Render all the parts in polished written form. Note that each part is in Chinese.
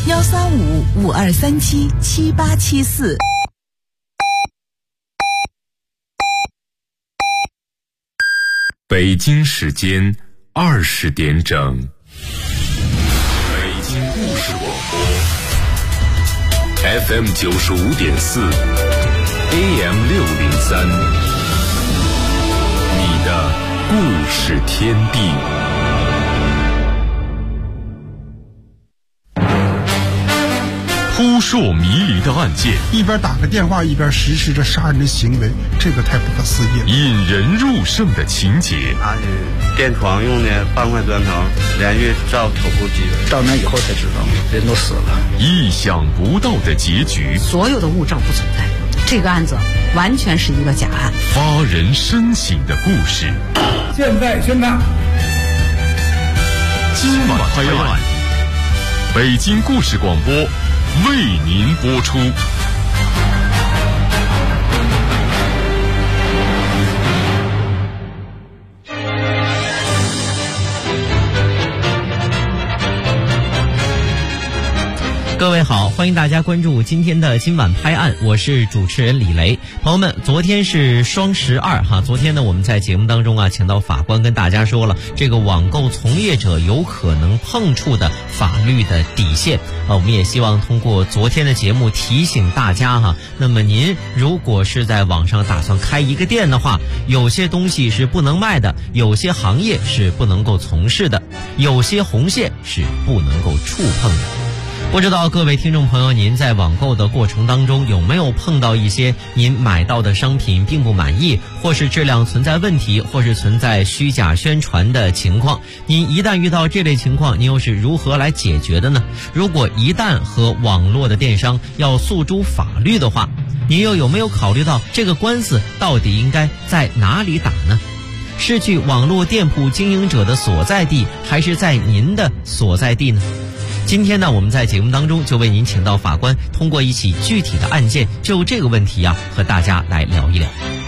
135-5237-7874。 北京时间20点整。北京故事广播 FM 95.4 AM 603，你的故事天地。扑朔迷离的案件， 一边打个电话一边实施着杀人的行为，这个太不可思议了。 引人入胜的情节， 他是电床用的半块砖头连续照头部击的， 到那以后才知道人都死了。 意想不到的结局， 所有的物证不存在，这个案子完全是一个假案。 发人深省的故事， 现在宣判， 今晚拍案，北京故事广播为您播出。 各位好，欢迎大家关注今天的今晚拍案，我是主持人李雷。朋友们，昨天是双12哈，昨天呢我们在节目当中请到法官跟大家说了这个网购从业者有可能碰触的法律的底线我们也希望通过昨天的节目提醒大家哈，那么您如果是在网上打算开一个店的话，有些东西是不能卖的，有些行业是不能够从事的，有些红线是不能够触碰的。不知道各位听众朋友，您在网购的过程当中有没有碰到一些您买到的商品并不满意，或是质量存在问题，或是存在虚假宣传的情况？您一旦遇到这类情况，您又是如何来解决的呢？如果一旦和网络的电商要诉诸法律的话，您又有没有考虑到这个官司到底应该在哪里打呢？是去网络店铺经营者的所在地，还是在您的所在地呢？今天呢，我们在节目当中就为您请到法官，通过一起具体的案件，就这个问题和大家来聊一聊。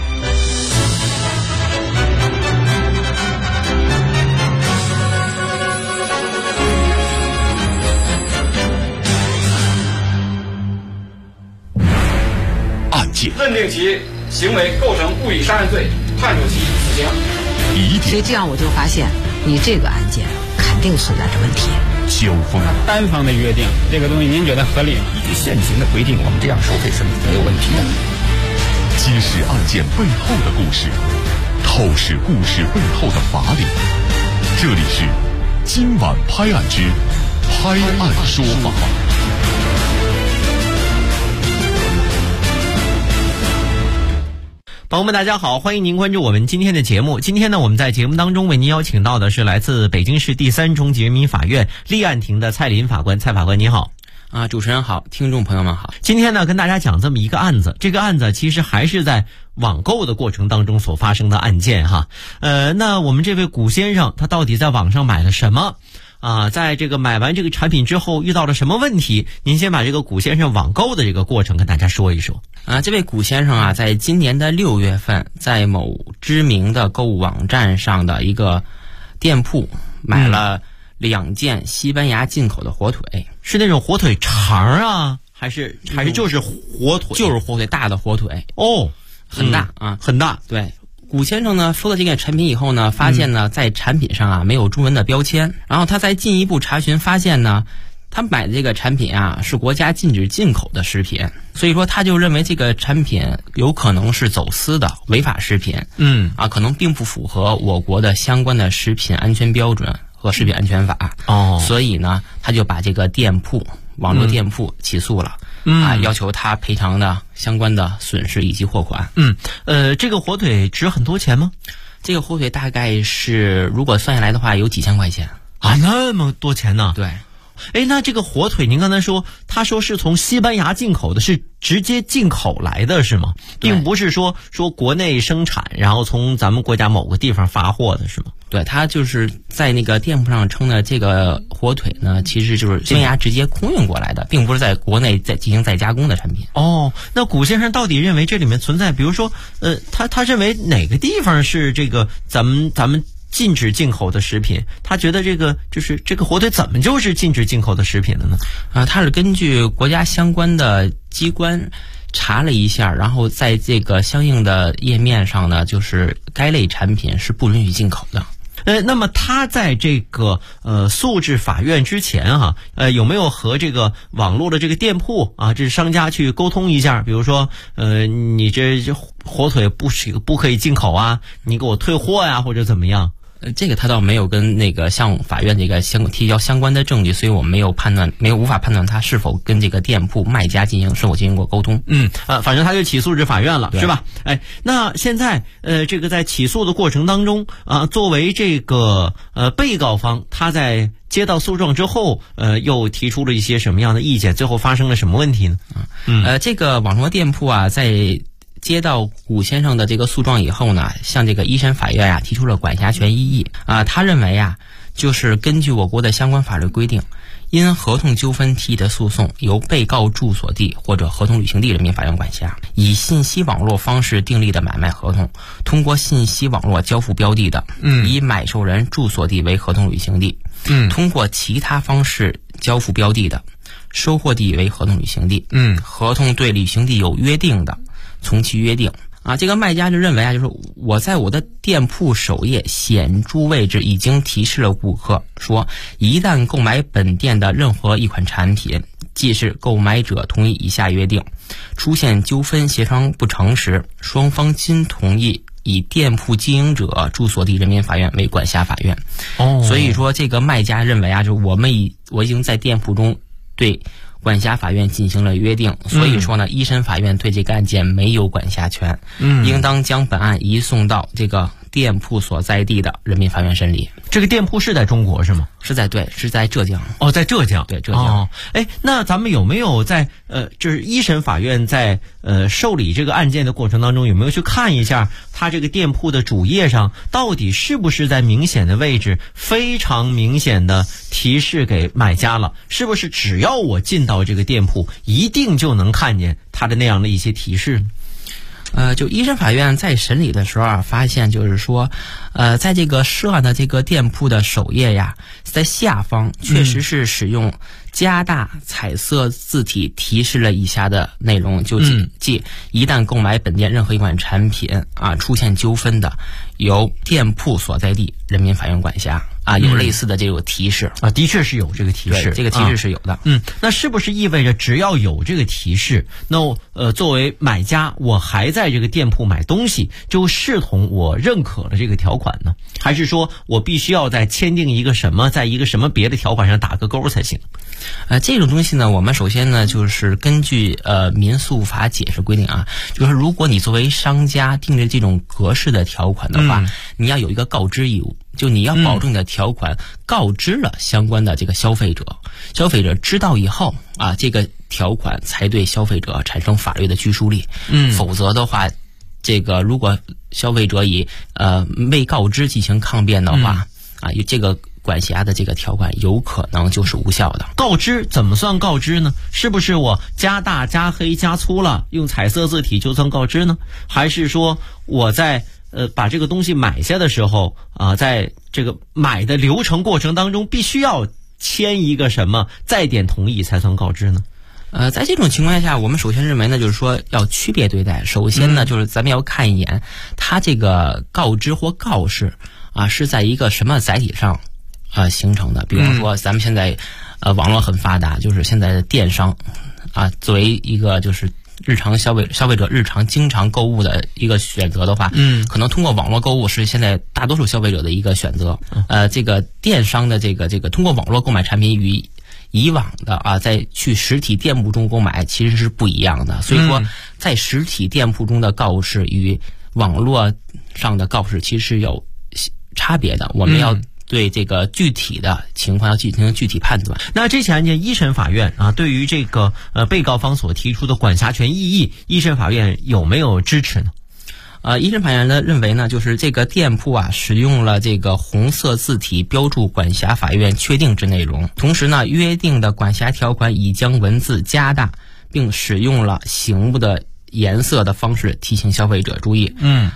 案件认定其行为构成故意杀人罪，判处其死刑。 所以这样我就发现，你这个案件肯定存在着问题。 交锋， 单方的约定，这个东西您觉得合理吗？ 依据现行的规定，我们这样收费是没有问题的。 揭示案件背后的故事，透视故事背后的法理。这里是今晚拍案之拍案说法。 朋友们大家好，欢迎您关注我们今天的节目。今天呢，我们在节目当中为您邀请到的是来自北京市第3中级人民法院立案庭的蔡林法官。蔡法官你好。 主持人好，听众朋友们好。 今天呢，跟大家讲这么一个案子，这个案子其实还是在网购的过程当中所发生的案件哈。那我们这位古先生他到底在网上买了什么？在这个买完这个产品之后遇到了什么问题？您先把这个古先生网购的这个过程跟大家说一说。 这位古先生在今年的6月份，在某知名的购物网站上的一个店铺买了2件西班牙进口的火腿。 是那种火腿肠还是就是火腿？ 就是火腿，大的火腿。很大很大。 对。古先生呢收到这个产品以后呢，发现呢在产品上没有中文的标签，然后他再进一步查询发现呢，他买的这个产品是国家禁止进口的食品，所以说他就认为这个产品有可能是走私的违法食品，可能并不符合我国的相关的食品安全标准和食品安全法。所以呢他就把这个店铺网络店铺起诉了。要求他赔偿的相关的损失以及货款。 这个火腿值很多钱吗？ 这个火腿大概是如果算下来的话有几千块钱。 那么多钱呢？ 对。 那这个火腿您刚才说，他说是从西班牙进口的，是直接进口来的是吗？并不是说国内生产，然后从咱们国家某个地方发货的是吗？ 对，他就是在那个店铺上称的这个火腿呢，其实就是西班牙直接空运过来的，并不是在国内进行再加工的产品。 那古先生到底认为这里面存在，比如说他认为哪个地方是这个咱们禁止进口的食品，他觉得这个火腿怎么就是禁止进口的食品了呢？ 他是根据国家相关的机关查了一下，然后在这个相应的页面上呢，就是该类产品是不允许进口的。 那么他在这个诉至法院之前有没有和这个网络的这个店铺啊，这商家去沟通一下？比如说你这火腿不可以进口啊，你给我退货呀，或者怎么样？ 这个他倒没有跟那个向法院这个提交相关的证据，所以我们无法判断他是否跟这个店铺卖家是否进行过沟通。 反正他就起诉至法院了，是吧？那现在这个在起诉的过程当中啊，作为这个被告方，他在接到诉状之后又提出了一些什么样的意见？最后发生了什么问题呢？ 这个网络店铺啊，在接到古先生的这个诉状以后呢，向这个一审法院提出了管辖权异议他认为就是根据我国的相关法律规定，因合同纠纷提起的诉讼由被告住所地或者合同履行地人民法院管辖，以信息网络方式订立的买卖合同，通过信息网络交付标的的，以买受人住所地为合同履行地，通过其他方式交付标的的，收货地为合同履行地，合同对履行地有约定的，从其约定这个卖家就认为就是我在我的店铺首页显著位置已经提示了顾客说，一旦购买本店的任何一款产品，即是购买者同意以下约定，出现纠纷协商不成时，双方均同意以店铺经营者住所地人民法院为管辖法院。所以说这个卖家认为就是我已经在店铺中对管辖法院进行了约定，所以说呢，一审法院对这个案件没有管辖权，应当将本案移送到这个店铺所在地的人民法院审理。 这个店铺是在中国是吗？ 是在浙江。 在浙江。 对，浙江。 那咱们有没有在就是一审法院在受理这个案件的过程当中，有没有去看一下他这个店铺的主页上到底是不是在明显的位置非常明显的提示给买家了？是不是只要我进到这个店铺一定就能看见他的那样的一些提示呢？ 就一审法院在审理的时候发现就是说，在这个涉案的这个店铺的首页在下方确实是使用加大彩色字体提示了以下的内容，就即一旦购买本店任何一款产品出现纠纷的，由店铺所在地人民法院管辖有类似的这个提示的确是有这个提示， 这个提示是有的。 那是不是意味着只要有这个提示，那作为买家我还在这个店铺买东西，就视同我认可了这个条款呢？还是说我必须要再签订一个什么，在一个什么别的条款上打个勾才行？ 这种东西呢，我们首先呢就是根据民诉法解释规定就是如果你作为商家订立这种格式的条款的话，你要有一个告知义务，就你要保证你的条款告知了相关的这个消费者，消费者知道以后这个条款才对消费者产生法律的拘束力。否则的话，这个如果消费者以未告知进行抗辩的话这个管辖的这个条款有可能就是无效的。 告知怎么算告知呢？是不是我加大加黑加粗了用彩色字体就算告知呢？还是说我在把这个东西买下的时候在这个买的流程过程当中必须要签一个什么再点同意才算告知呢？ 在这种情况下，我们首先认为呢，就是说要区别对待。首先呢，就是咱们要看一眼它这个告知或告示是在一个什么载体上形成的。比方说咱们现在网络很发达，就是现在的电商作为一个就是日常消费者日常经常购物的一个选择的话，可能通过网络购物是现在大多数消费者的一个选择。这个电商的这个通过网络购买产品与以往的在去实体店铺中购买其实是不一样的。所以说在实体店铺中的告示与网络上的告示其实是有差别的，我们要对这个具体的情况要进行具体判断。 那这起案件一审法院对于这个被告方所提出的管辖权异议，一审法院有没有支持呢？ 一审法院呢认为呢，就是这个店铺使用了这个红色字体标注管辖法院确定之内容，同时呢约定的管辖条款已将文字加大，并使用了醒目的颜色的方式提醒消费者注意。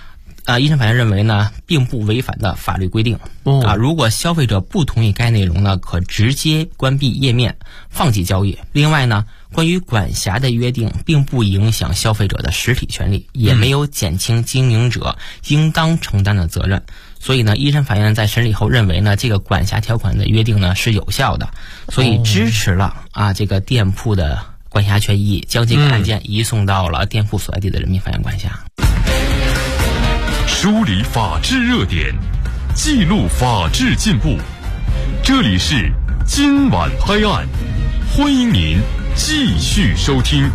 一审法院认为呢，并不违反的法律规定。如果消费者不同意该内容呢，可直接关闭页面，放弃交易。另外呢，关于管辖的约定并不影响消费者的实体权利，也没有减轻经营者应当承担的责任。所以呢，一审法院在审理后认为呢，这个管辖条款的约定呢是有效的，所以支持了这个店铺的管辖权益，将这个案件移送到了店铺所在地的人民法院管辖。 梳理法治热点，记录法治进步。这里是今晚拍案，欢迎您继续收听。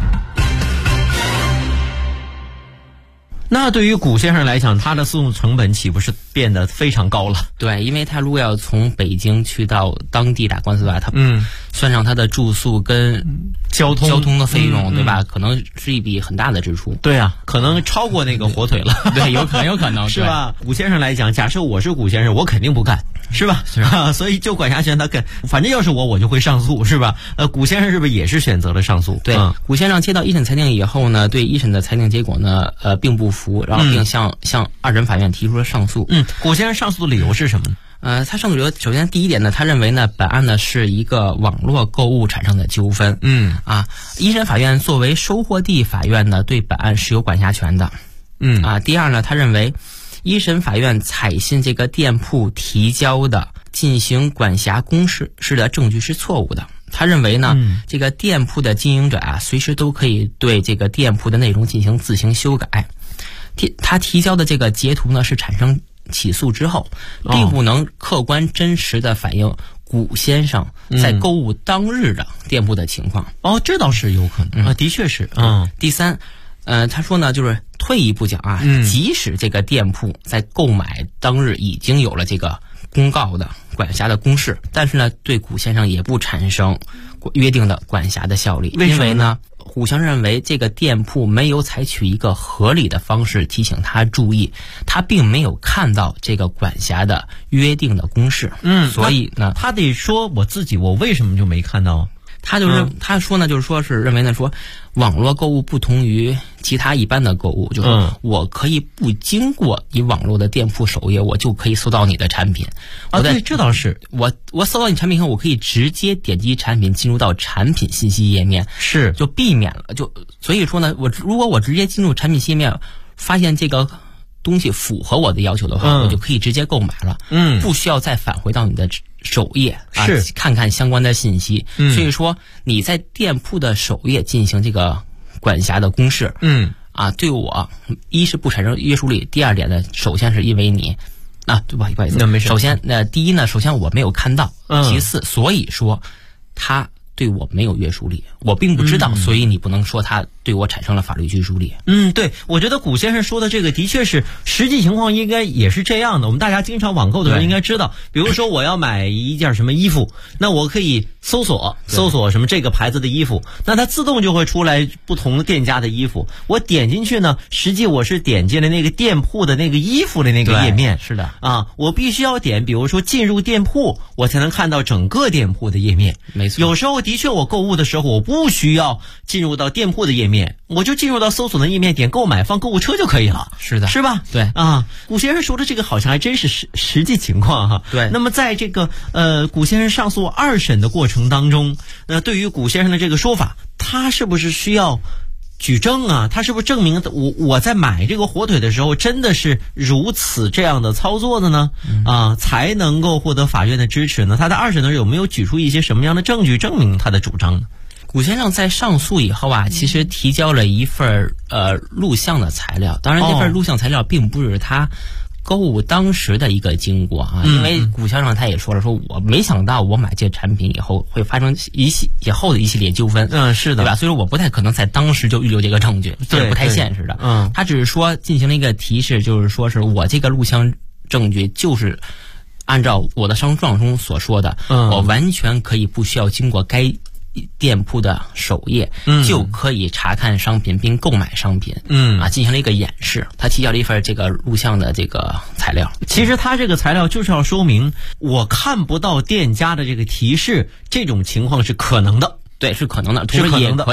那对于古先生来讲，他的诉讼成本岂不是变得非常高了？ 对，因为他如果要从北京去到当地打官司的话，他算上他的住宿跟交通的费用，对吧？可能是一笔很大的支出。 对啊，可能超过那个火腿了。 对，有可能是吧？古先生来讲，假设我是古先生，我肯定不干。是吧？所以就管辖权他反正要是我就会上诉，是吧？古先生是不是也是选择了上诉？ 对，古先生接到一审裁定以后呢，对一审的裁定结果呢，并不服，然后并向二审法院提出了上诉。 古先生上诉的理由是什么呢？ 他上诉理由，首先第一点呢，他认为呢，本案呢是一个网络购物产生的纠纷。一审法院作为收货地法院呢，对本案是有管辖权的。第二呢，他认为一审法院采信这个店铺提交的进行管辖公示的证据是错误的。他认为呢，这个店铺的经营者随时都可以对这个店铺的内容进行自行修改。他提交的这个截图呢，是产生起诉之后，并不能客观真实的反映古先生在购物当日的店铺的情况。 这倒是有可能的确是。 第三，他说呢，就是退一步讲即使这个店铺在购买当日已经有了这个公告的管辖的公示，但是呢，对古先生也不产生约定的管辖的效力。因为呢，古先生认为这个店铺没有采取一个合理的方式提醒他注意，他并没有看到这个管辖的约定的公示。所以呢， 他得说我为什么就没看到？ 他说呢，是认为呢，说网络购物不同于其他一般的购物，就是我可以不经过你网络的店铺首页，我就可以搜到你的产品。 对，这倒是。 我搜到你产品后，我可以直接点击产品进入到产品信息页面，就避免了所以说呢，如果我直接进入产品信息页面，发现这个东西符合我的要求的话，我就可以直接购买了，不需要再返回到你的首页看看相关的信息。所以说你在店铺的首页进行这个管辖的公示，对我一是不产生约束力，第二点呢，首先是因为你对不好意思， 那没事。 首先第一呢，首先我没有看到，其次所以说他对我没有约束力，我并不知道，所以你不能说他对我产生了法律拘束力。 对，我觉得古先生说的这个的确是实际情况，应该也是这样的。我们大家经常网购的人应该知道，比如说我要买一件什么衣服，那我可以搜索什么这个牌子的衣服，那它自动就会出来不同店家的衣服。我点进去呢，实际我是点进了那个店铺的那个衣服的那个页面。 是的我必须要点，比如说进入店铺，我才能看到整个店铺的页面。 没错， 有时候的确我购物的时候，我不需要进入到店铺的页面，我就进入到搜索的页面，点购买，放购物车就可以了。 是的， 是吧？ 对古先生说的这个好像还真是实际情况哈。 对。 那么在这个古先生上诉二审的过程当中，对于古先生的这个说法，他是不是需要举证啊？他是不是证明我在买这个火腿的时候真的是如此这样的操作的呢？才能够获得法院的支持呢？他在二审的时候有没有举出一些什么样的证据证明他的主张呢？ 古先生在上诉以后其实提交了一份录像的材料，当然这份录像材料并不是他购物当时的一个经过因为古先生他也说了，说我没想到我买这产品以后会发生以后的一系列纠纷。 是的， 对吧？所以说我不太可能在当时就预留这个证据，这是不太现实的。他只是说进行了一个提示，就是说是我这个录像证据就是按照我的上诉状中所说的，我完全可以不需要经过该店铺的首页就可以查看商品并购买商品。进行了一个演示。他提交了一份这个录像的这个材料。 其实他这个材料就是要说明我看不到店家的这个提示，这种情况是可能的。 对，是可能的，同时也可以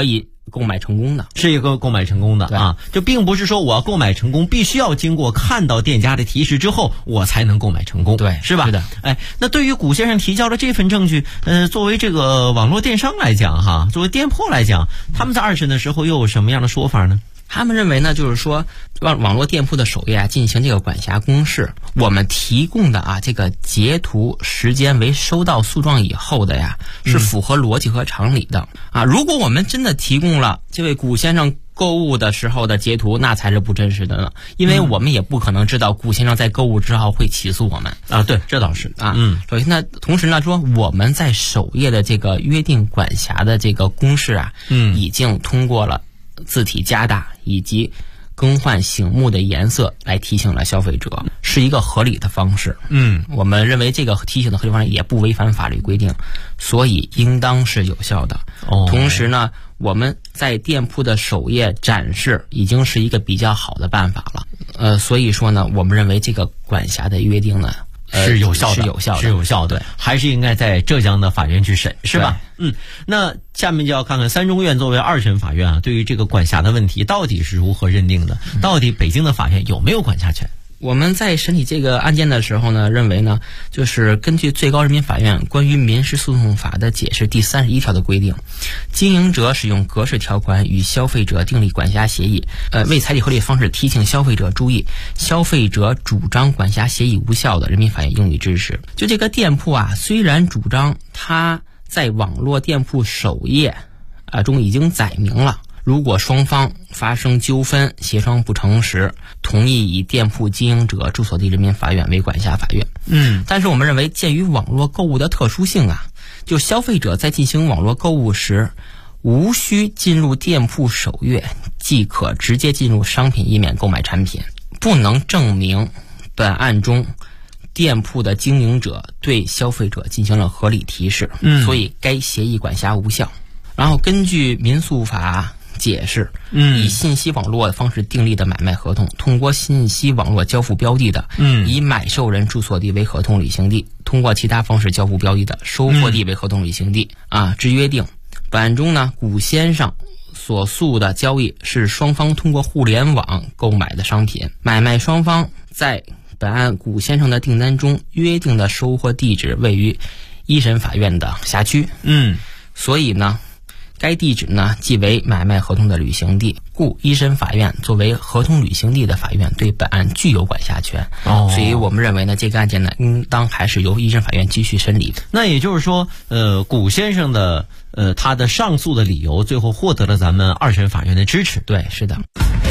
购买成功的， 是一个购买成功的啊，就并不是说我要购买成功必须要经过看到店家的提示之后我才能购买成功， 对， 是吧？ 是的。 哎，那对于古先生提交的这份证据，作为这个网络电商来讲哈，作为店铺来讲，他们在二审的时候又有什么样的说法呢？ 他们认为呢，就是说网络店铺的首页啊进行这个管辖公示，我们提供的啊这个截图时间为收到诉状以后的呀，是符合逻辑和常理的啊。如果我们真的提供了这位古先生购物的时候的截图，那才是不真实的呢，因为我们也不可能知道古先生在购物之后会起诉我们啊。对，这倒是啊。 首先呢，同时呢说我们在首页的这个约定管辖的这个公示啊，已经通过了字体加大以及更换醒目的颜色来提醒了消费者，是一个合理的方式。我们认为这个提醒的合理方式也不违反法律规定，所以应当是有效的。同时呢，我们在店铺的首页展示已经是一个比较好的办法了。所以说呢，我们认为这个管辖的约定呢是有效的， 是有效的， 还是应该在浙江的法院去审，是吧？那下面就要看看三中院作为二审法院啊，对于这个管辖的问题到底是如何认定的？到底北京的法院有没有管辖权？ 我们在审理这个案件的时候呢，认为呢，就是根据最高人民法院关于民事诉讼法的解释第31条的规定，经营者使用格式条款与消费者订立管辖协议，未采取合理方式提醒消费者注意，消费者主张管辖协议无效的，人民法院应予支持。就这个店铺啊，虽然主张他在网络店铺首页中已经载明了，如果双方发生纠纷协商不成时，同意以店铺经营者住所地人民法院为管辖法院。但是我们认为鉴于网络购物的特殊性啊，就消费者在进行网络购物时无需进入店铺首页即可直接进入商品页面购买产品，不能证明本案中店铺的经营者对消费者进行了合理提示，所以该协议管辖无效。然后根据民诉法解释，以信息网络的方式订立的买卖合同，通过信息网络交付标的的，以买受人住所地为合同履行地，通过其他方式交付标的的，收货地为合同履行地之约定。本案中呢，古先生所诉的交易是双方通过互联网购买的商品，买卖双方在本案古先生的订单中约定的收货地址位于一审法院的辖区，所以呢，该地址呢即为买卖合同的履行地，故一审法院作为合同履行地的法院对本案具有管辖权。所以我们认为呢，这个案件呢应当还是由一审法院继续审理。 那也就是说，古先生的他的上诉的理由最后获得了咱们二审法院的支持。 对，是的。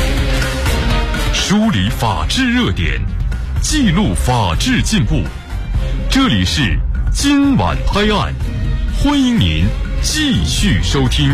梳理法治热点，记录法治进步，这里是今晚拍案，欢迎您继续收听。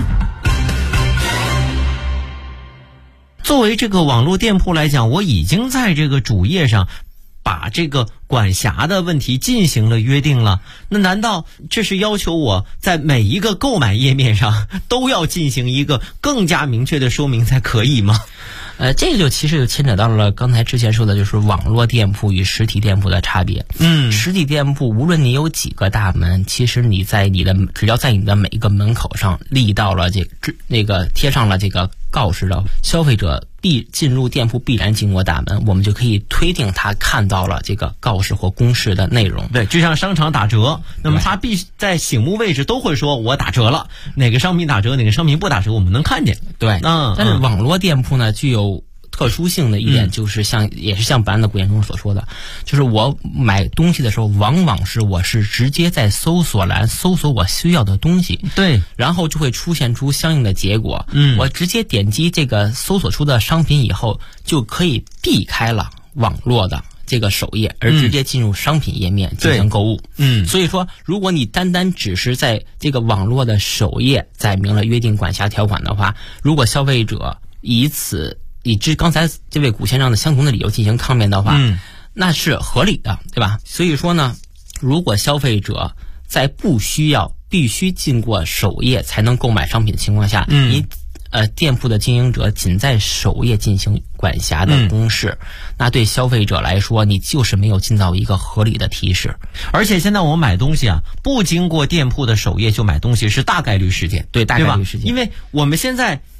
作为这个网络店铺来讲，我已经在这个主页上把这个管辖的问题进行了约定了，那难道这是要求我在每一个购买页面上都要进行一个更加明确的说明才可以吗？ 这个其实就牵扯到了刚才之前说的，就是网络店铺与实体店铺的差别。实体店铺无论你有几个大门，其实你在只要在你的每一个门口上立到了贴上了这个告示的消费者进入店铺必然经过大门，我们就可以推定他看到了这个告示或公示的内容。 对，就像商场打折，那么他必须在醒目位置都会说我打折了，哪个商品打折，哪个商品不打折，我们能看见。 对，但是网络店铺呢具有特殊性的一点，就是也是像本案的古先生所说的，就是我买东西的时候，往往是我是直接在搜索栏搜索我需要的东西， 对， 然后就会出现出相应的结果。我直接点击这个搜索出的商品以后，就可以避开了网络的这个首页，而直接进入商品页面进行购物。所以说，如果你单单只是在这个网络的首页载明了约定管辖条款的话，如果消费者以刚才这位古先生的相同的理由进行抗辩的话，那是合理的，对吧？所以说呢，如果消费者在必须经过首页才能购买商品的情况下，店铺的经营者仅在首页进行管辖的公示，那对消费者来说，你就是没有尽到一个合理的提示。 而且现在我们买东西啊，不经过店铺的首页就买东西是大概率事件， 对，大概率事件， 因为我们现在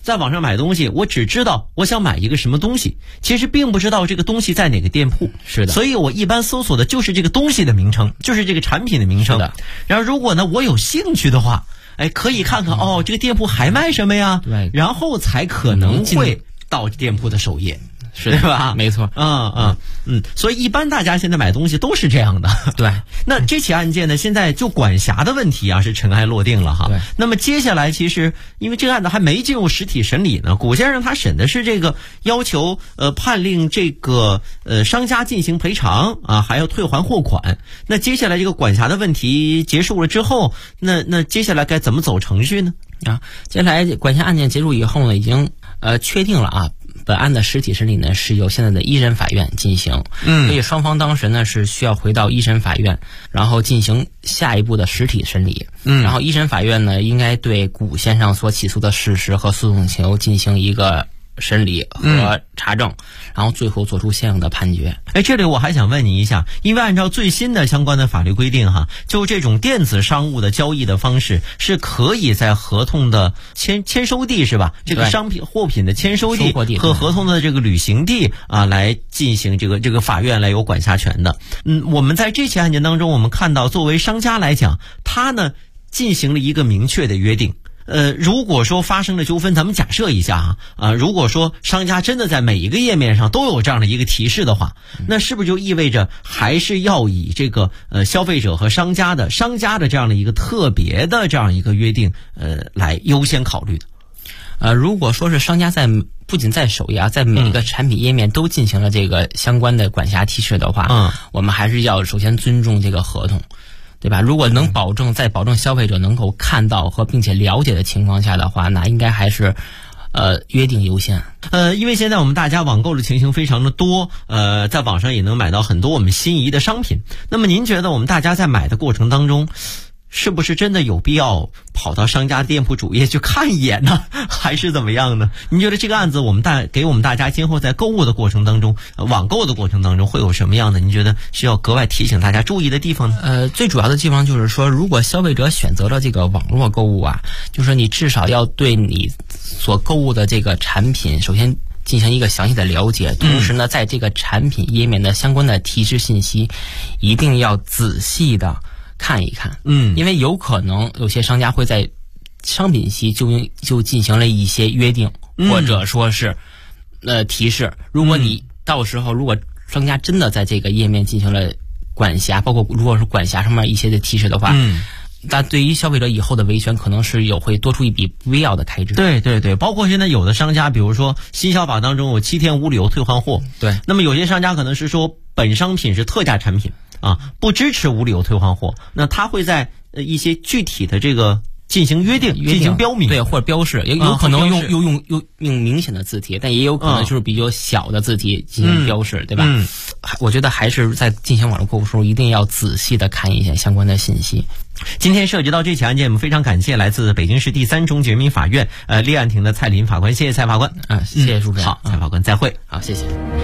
在网上买东西，我只知道我想买一个什么东西，其实并不知道这个东西在哪个店铺。 是的， 所以我一般搜索的就是这个东西的名称，就是这个产品的名称。 是的。 然后如果呢我有兴趣的话，可以看看这个店铺还卖什么呀？ 对， 然后才可能会到店铺的首页。 是对吧？ 没错。 所以一般大家现在买东西都是这样的。 对。 那这起案件呢，现在就管辖的问题啊是尘埃落定了哈。 对。 那么接下来其实因为这个案子还没进入实体审理呢，古先生他审的是这个要求判令这个商家进行赔偿啊，还要退还货款。那接下来这个管辖的问题结束了之后，那接下来该怎么走程序呢？ 接下来管辖案件结束以后呢，已经确定了啊。本案的实体审理呢是由现在的一审法院进行，所以双方当时呢是需要回到一审法院，然后进行下一步的实体审理。然后一审法院呢应该对古先生所起诉的事实和诉讼请求进行一个审理和查证，然后最后做出相应的判决。 这里我还想问你一下，因为按照最新的相关的法律规定哈，就这种电子商务的交易的方式是可以在合同的签收地是吧？这个商品货品的签收地和合同的这个履行地啊来进行这个法院来有管辖权的。我们在这起案件当中，我们看到作为商家来讲，他呢进行了一个明确的约定。如果说发生了纠纷，咱们假设一下如果说商家真的在每一个页面上都有这样的一个提示的话，那是不是就意味着还是要以这个消费者和商家的这样的一个特别的这样一个约定来优先考虑的？ 如果说是商家不仅在首页在每个产品页面都进行了这个相关的管辖提示的话，我们还是要首先尊重这个合同。对吧？如果能在保证消费者能够看到和并且了解的情况下的话，那应该还是约定优先。 因为现在我们大家网购的情形非常的多，在网上也能买到很多我们心仪的商品。那么您觉得我们大家在买的过程当中，是不是真的有必要跑到商家店铺主页去看一眼呢？还是怎么样呢？您觉得这个案子给我们大家今后在购物的过程当中，网购的过程当中会有什么样的您觉得需要格外提醒大家注意的地方呢？ 最主要的地方就是说，如果消费者选择了这个网络购物就是你至少要对你所购物的这个产品首先进行一个详细的了解，同时呢在这个产品页面的相关的提示信息一定要仔细的看一看。因为有可能有些商家会在商品期就进行了一些约定，或者说是提示。如果你到时候如果商家真的在这个页面进行了管辖，包括如果是管辖上面一些的提示的话，那对于消费者以后的维权可能是会多出一笔不必要的开支。 对，包括现在有的商家，比如说新消法当中有7天无理由退换货。 对， 那么有些商家可能是说本商品是特价产品不支持无理由退换货，那他会在一些具体的这个进行约定进行标明， 对，或者标示，有可能用明显的字体，但也有可能就是比较小的字体进行标示，对吧？我觉得还是在进行网络购物时候一定要仔细的看一下相关的信息。 今天涉及到这起案件，我们非常感谢来自北京市第3中级人民法院立案庭的蔡林法官，谢谢蔡法官谢谢主持人。 好，蔡法官再会。 好，谢谢。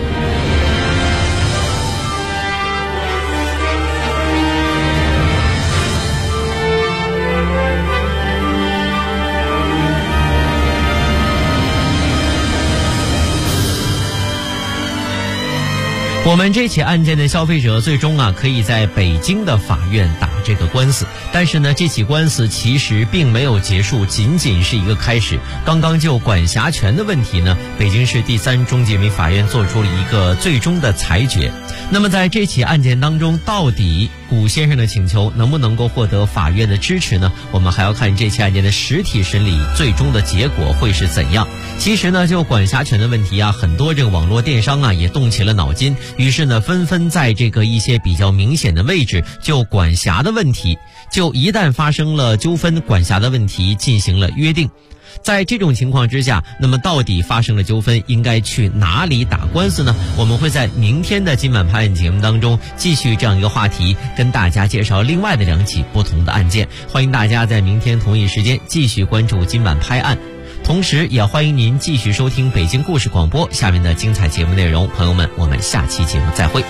我们这起案件的消费者最终可以在北京的法院打这个官司，但是呢，这起官司其实并没有结束，仅仅是一个开始。刚刚就管辖权的问题呢，北京市第3中级人民法院做出了一个最终的裁决。那么在这起案件当中，到底古先生的请求能不能够获得法院的支持呢？我们还要看这起案件的实体审理最终的结果会是怎样。其实呢，就管辖权的问题很多这个网络电商也动起了脑筋，于是呢，纷纷在这个一些比较明显的位置就管辖的问题，就一旦发生了纠纷，管辖的问题进行了约定。在这种情况之下，那么到底发生了纠纷，应该去哪里打官司呢？我们会在明天的今晚拍案节目当中继续这样一个话题，跟大家介绍另外的2起不同的案件。欢迎大家在明天同一时间继续关注今晚拍案，同时也欢迎您继续收听北京故事广播下面的精彩节目内容。朋友们，我们下期节目再会。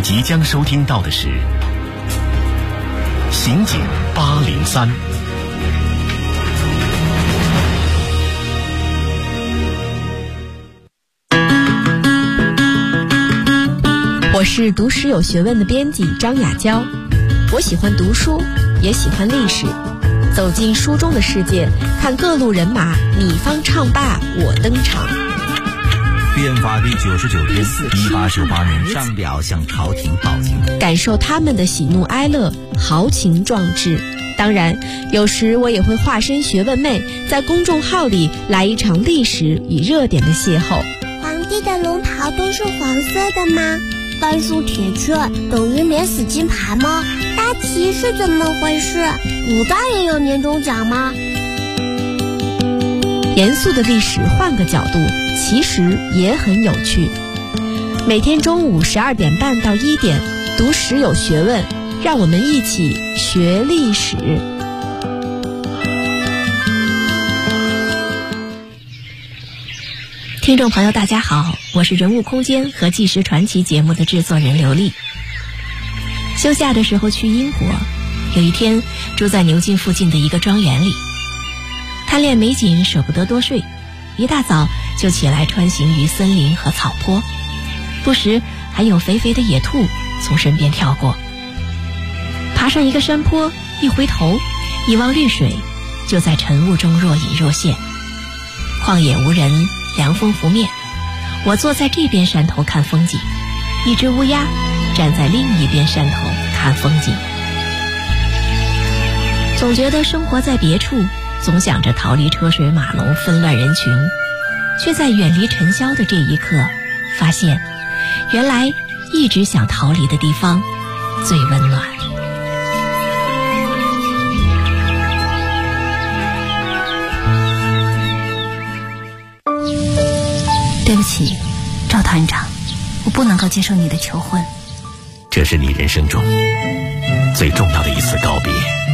即将收听到的是《刑警803》。 我是读史有学问的编辑张雅娇，我喜欢读书，也喜欢历史。走进书中的世界，看各路人马，你方唱罢我登场。 变法第99天，1898年上表向朝廷报警， 感受他们的喜怒哀乐，豪情壮志。当然，有时我也会化身学问妹，在公众号里来一场历史与热点的邂逅。 皇帝的龙袍都是黄色的吗？甘肃铁券等于免死金牌吗？大旗是怎么回事？古代也有年终奖吗？ 严肃的历史换个角度，其实也很有趣。每天中午12点半到1点，读史有学问，让我们一起学历史。听众朋友大家好，我是人物空间和纪实传奇节目的制作人刘丽。休假的时候去英国，有一天住在牛津附近的一个庄园里，贪恋美景舍不得多睡，一大早就起来穿行于森林和草坡，不时还有肥肥的野兔从身边跳过。爬上一个山坡，一回头一望绿水，就在晨雾中若隐若现。旷野无人，凉风拂面，我坐在这边山头看风景，一只乌鸦站在另一边山头看风景。总觉得生活在别处，总想着逃离车水马龙纷乱人群，却在远离尘嚣的这一刻，发现原来一直想逃离的地方最温暖。 对不起，赵团长，我不能够接受你的求婚。 这是你人生中最重要的一次告别，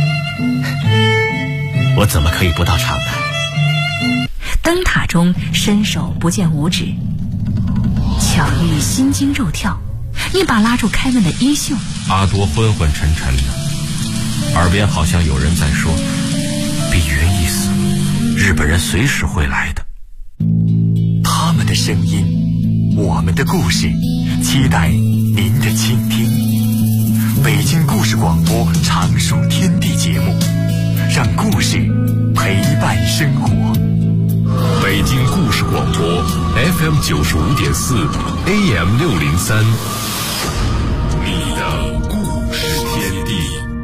我怎么可以不到场呢？ 灯塔中伸手不见五指，巧遇心惊肉跳，一把拉住开门的衣袖。 阿多昏昏沉沉的，耳边好像有人在说：“比云一死，日本人随时会来的。” 他们的声音，我们的故事，期待您的倾听。北京故事广播常数天地节目，让故事陪伴生活。 北京故事广播 FM 95.4 AM 603，你的故事天地。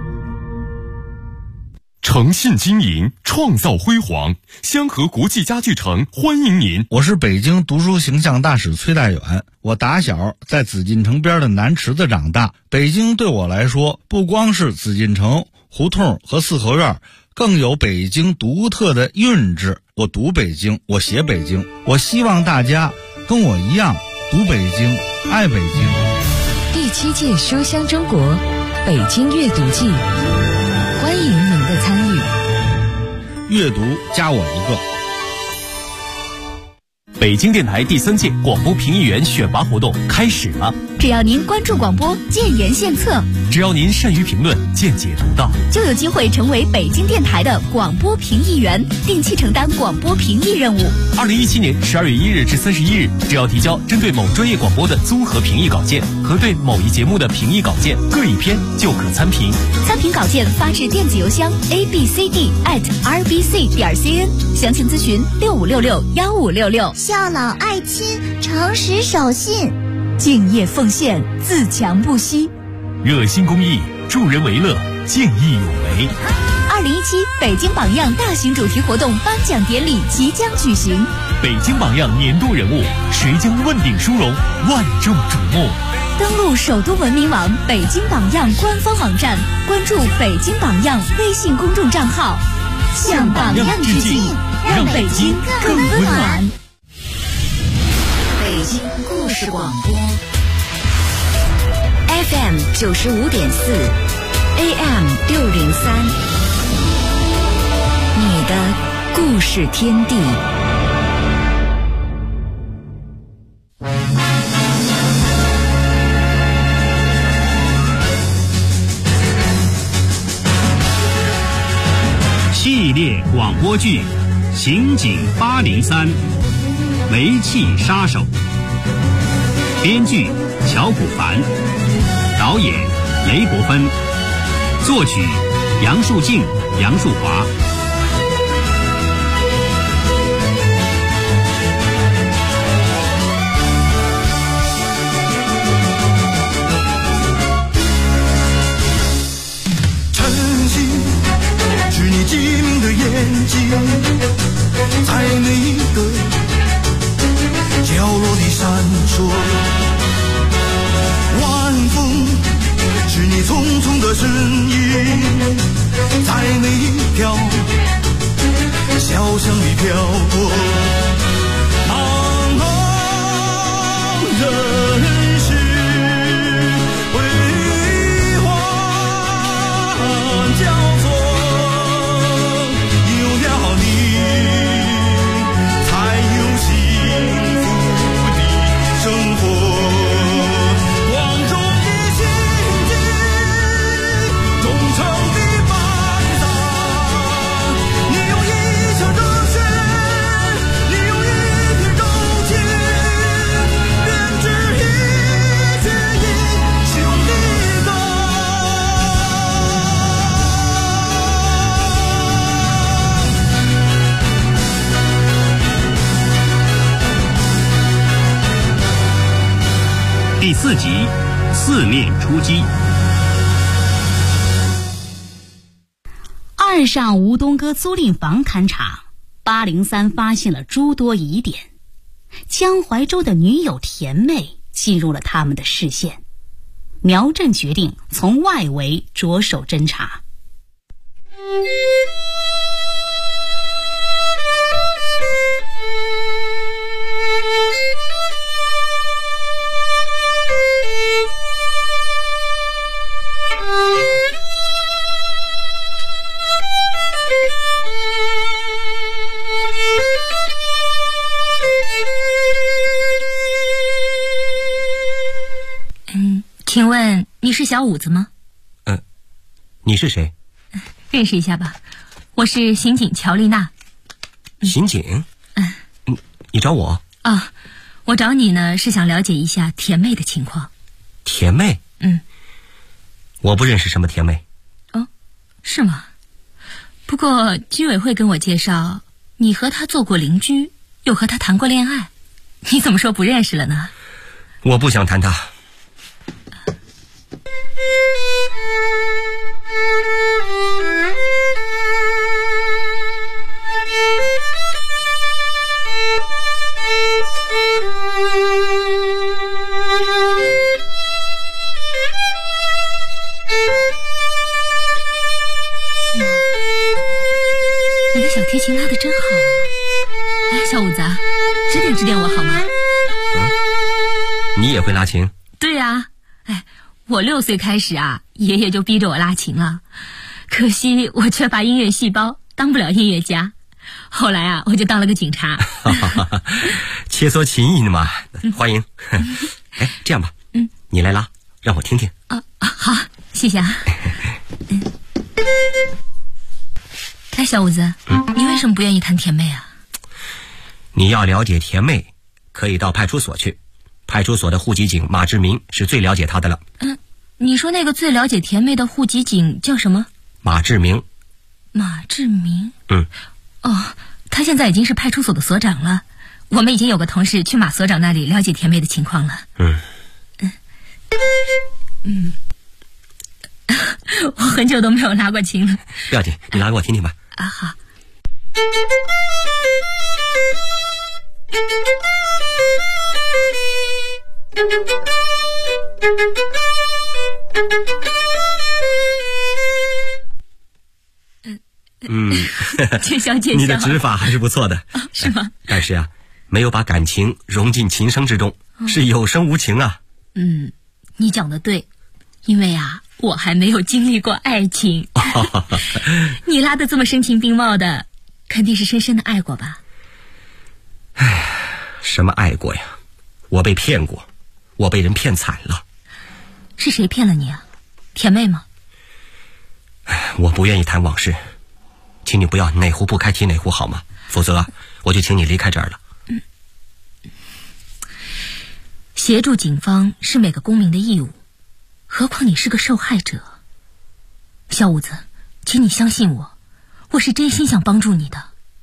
诚信经营，创造辉煌。香河国际家具城欢迎您。 我是北京读书形象大使崔大远。我打小在紫禁城边的南池子长大。北京对我来说，不光是紫禁城、胡同和四合院，更有北京独特的韵致。我读北京，我写北京，我希望大家跟我一样读北京，爱北京。 第7届书香中国北京阅读季，欢迎您的参与。 阅读加我一个。 北京电台第3届广播评议员选拔活动开始了。 只要您关注广播，建言献策； 只要您善于评论，见解独到， 就有机会成为北京电台的广播评议员，定期承担广播评议任务。 2017年12月1日至31日，只要提交针对某专业广播的综合评议稿件和对某一节目的评议稿件各一篇，就可参评。 参评稿件发至电子邮箱 abcd@rbc.cn， 详情咨询65661566。 孝老爱亲，诚实守信， 敬业奉献，自强不息， 热心公益，助人为乐，见义勇为。 2017北京榜样大型主题活动颁奖典礼即将举行， 北京榜样年度人物，谁将问鼎殊荣，万众瞩目。 登录首都文明网北京榜样官方网站，关注北京榜样微信公众账号，向榜样致敬，让北京更温暖。 北京故事广播 FM 95.4 AM 603，你的故事天地。 列广播剧《刑警803》，煤气杀手。编剧乔古凡，导演雷国芬，作曲杨树静、杨树华。 机灵的眼睛，在每一个角落里闪烁。晚风是你匆匆的身影，在每一条小巷里飘过。茫茫人世辉煌交错。 第4集，四面出击。 2上吴东哥租赁房勘察，803发现了诸多疑点，江淮州的女友田妹进入了他们的视线。苗振决定从外围着手侦查。 请问你是小五子吗？ 你是谁？ 认识一下吧，我是刑警乔丽娜。 刑警？你找我？ 啊，我找你呢是想了解一下田妹的情况。 田妹？我不认识什么田妹。 哦，是吗？不过居委会跟我介绍，你和她做过邻居，又和她谈过恋爱，你怎么说不认识了呢？ 我不想谈她。 你的小提琴拉得真好啊！哎，小五子，指点我好吗？ 你也会拉琴？ 对啊，哎，我6岁开始啊，爷爷就逼着我拉琴了，可惜我缺乏音乐细胞，当不了音乐家。后来啊，我就当了个警察。 切磋琴艺的嘛，欢迎。哎，这样吧，你来拉，让我听听。 好，谢谢啊。哎，小五子，你为什么不愿意谈田妹啊？ 你要了解田妹，可以到派出所去。派出所的户籍警马志明是最了解她的了。 你说那个最了解田妹的户籍警叫什么？ 马志明。 马志明？哦，他现在已经是派出所的所长了。我们已经有个同事去马所长那里了解田妹的情况了。我很久都没有拉过琴了。 不要紧，你拉给我听听吧。 好。见笑见笑。 你的指法还是不错的。 是吗？ 但是啊，没有把感情融进琴声之中，是有声无情啊。 你讲的对，因为啊，我还没有经历过爱情。你拉得这么声情并茂的，肯定是深深的爱过吧？ 什么爱过呀？我被骗过，我被人骗惨了。 是谁骗了你啊？田妹吗？ 我不愿意谈往事， 请你不要哪壶不开提哪壶好吗？否则啊，我就请你离开这儿了。 协助警方是每个公民的义务，何况你是个受害者。小五子，请你相信我，我是真心想帮助你的。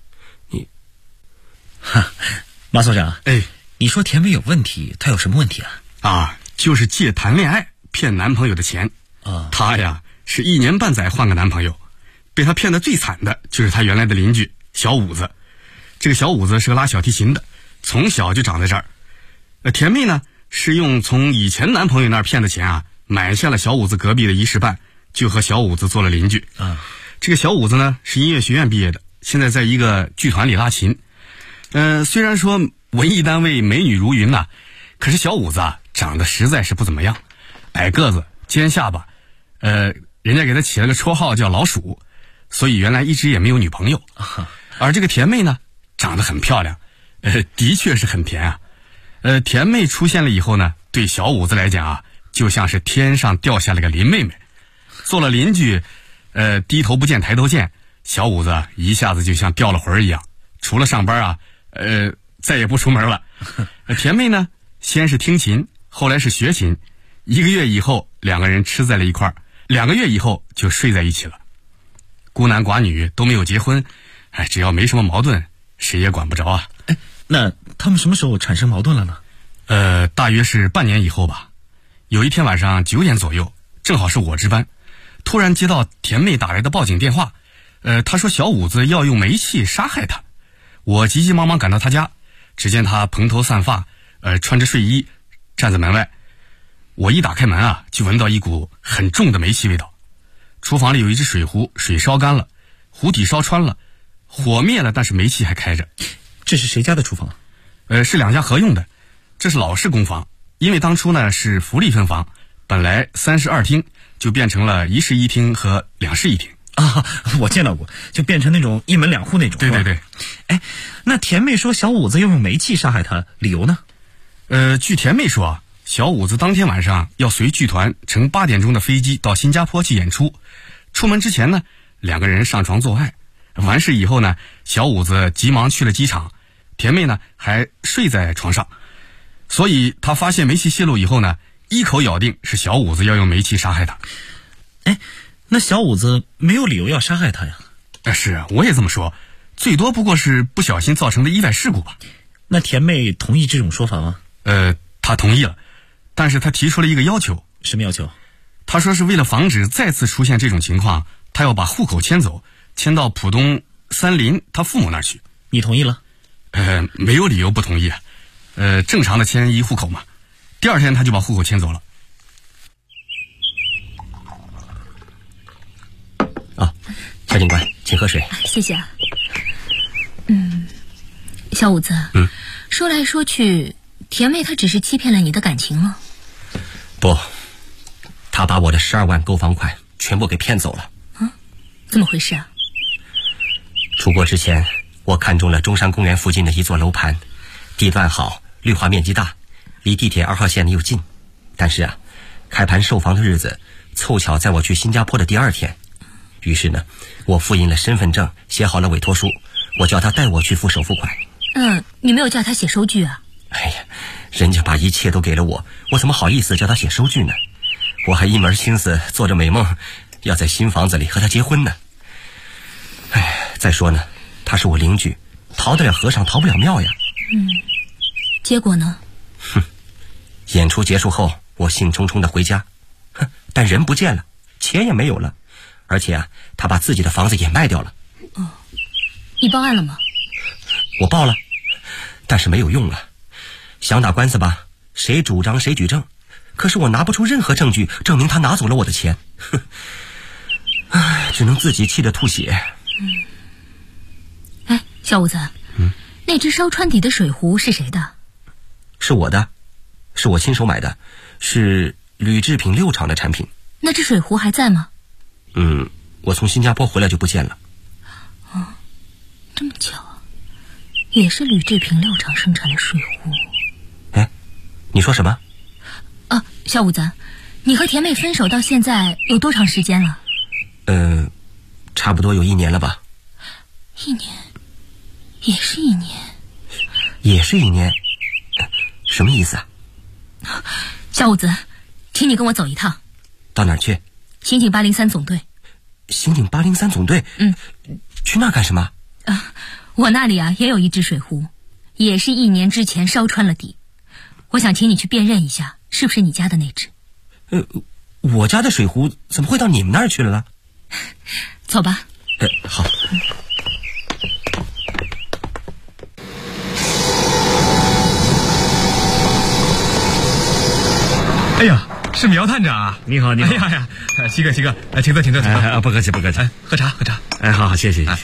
马所长，你说甜美有问题，她有什么问题啊？ 就是借谈恋爱骗男朋友的钱。她呀是1年半载换个男朋友，被她骗得最惨的就是她原来的邻居小五子。这个小五子是个拉小提琴的，从小就长在这儿。甜妹呢是用从以前男朋友那儿骗的钱啊，买下了小五子隔壁的一室半，就和小五子做了邻居。这个小五子呢是音乐学院毕业的，现在在一个剧团里拉琴。虽然说文艺单位美女如云呐，可是小五子啊长得实在是不怎么样，矮个子，尖下巴，人家给他起了个绰号叫老鼠，所以原来一直也没有女朋友。而这个甜妹呢长得很漂亮，的确是很甜啊。甜妹出现了以后呢，对小五子来讲啊，就像是天上掉下了个林妹妹。做了邻居，低头不见抬头见，小五子一下子就像掉了魂一样，除了上班啊，再也不出门了。甜妹呢，先是听琴，后来是学琴，1个月以后2个人吃在了一块儿，2个月以后就睡在一起了。孤男寡女都没有结婚，只要没什么矛盾，谁也管不着啊。 那他们什么时候产生矛盾了呢？ 大约是半年以后吧。有一天晚上9点左右，正好是我值班，突然接到甜妹打来的报警电话。她说小五子要用煤气杀害她。我急急忙忙赶到她家，只见她蓬头散发，穿着睡衣站在门外。我一打开门啊，就闻到一股很重的煤气味道。厨房里有一只水壶，水烧干了，壶底烧穿了，火灭了，但是煤气还开着。 这是谁家的厨房？ 是2家合用的，这是老式公房。因为当初呢是福利分房，本来3室2厅就变成了1室1厅和2室1厅。 我见到过，就变成那种1门2户那种。 对。 那甜妹说小五子要用煤气杀害她，理由呢？ 据甜妹说啊，小五子当天晚上要随剧团乘8点钟的飞机到新加坡去演出。出门之前呢，2个人上床做爱，完事以后呢，小五子急忙去了机场，甜妹呢还睡在床上。所以他发现煤气泄露以后呢，一口咬定是小五子要用煤气杀害他。 那小五子没有理由要杀害他呀？ 是啊，我也这么说，最多不过是不小心造成的意外事故吧。 那甜妹同意这种说法吗？ 她同意了，但是她提出了一个要求。 什么要求？ 她说是为了防止再次出现这种情况，她要把户口迁走，迁到浦东三林她父母那儿去。 你同意了？ 没有理由不同意啊。正常的迁移户口嘛。第2天她就把户口迁走了。 小警官，请喝水。 谢谢啊。小五子，说来说去，甜妹她只是欺骗了你的感情了。 不，她把我的12万购房款全部给骗走了。 怎么回事啊？ 出国之前，我看中了中山公园附近的一座楼盘，地段好，绿化面积大，离地铁2号线又近。但是啊，开盘售房的日子凑巧在我去新加坡的第2天。于是呢，我复印了身份证，写好了委托书，我叫他带我去付首付款。 你没有叫他写收据啊？ 人家把一切都给了我，我怎么好意思叫他写收据呢？我还一门心思做着美梦，要在新房子里和他结婚呢。再说呢，他是我邻居，逃得了和尚逃不了庙呀。 结果呢？ 演出结束后，我兴冲冲的回家，但人不见了，钱也没有了。而且啊，他把自己的房子也卖掉了。 你报案了吗？ 我报了，但是没有用啊。想打官司吧，谁主张谁举证，可是我拿不出任何证据证明他拿走了我的钱。只能自己气得吐血。 小五子，那只烧穿底的水壶是谁的？ 是我的，是我亲手买的，是铝制品6厂的产品。 那只水壶还在吗？ 我从新加坡回来就不见了。 这么巧啊，也是铝制品6厂生产的水壶。 你说什么？ 小五子，你和甜妹分手到现在有多长时间了？ 差不多有1年了吧。 1年，也是1年， 也是1年，什么意思啊？ 小五子，请你跟我走一趟。 到哪儿去？ 刑警803总队。 刑警803总队？去那干什么？ 我那里啊也有一只水壶，也是1年之前烧穿了底。我想请你去辨认一下，是不是你家的那只？ 我家的水壶怎么会到你们那儿去了呢？ 走吧。 好。 哎呀，是苗探长啊！ 你好，你好。 哎呀，西哥，请坐，请坐。 不客气。 喝茶。 好，谢谢。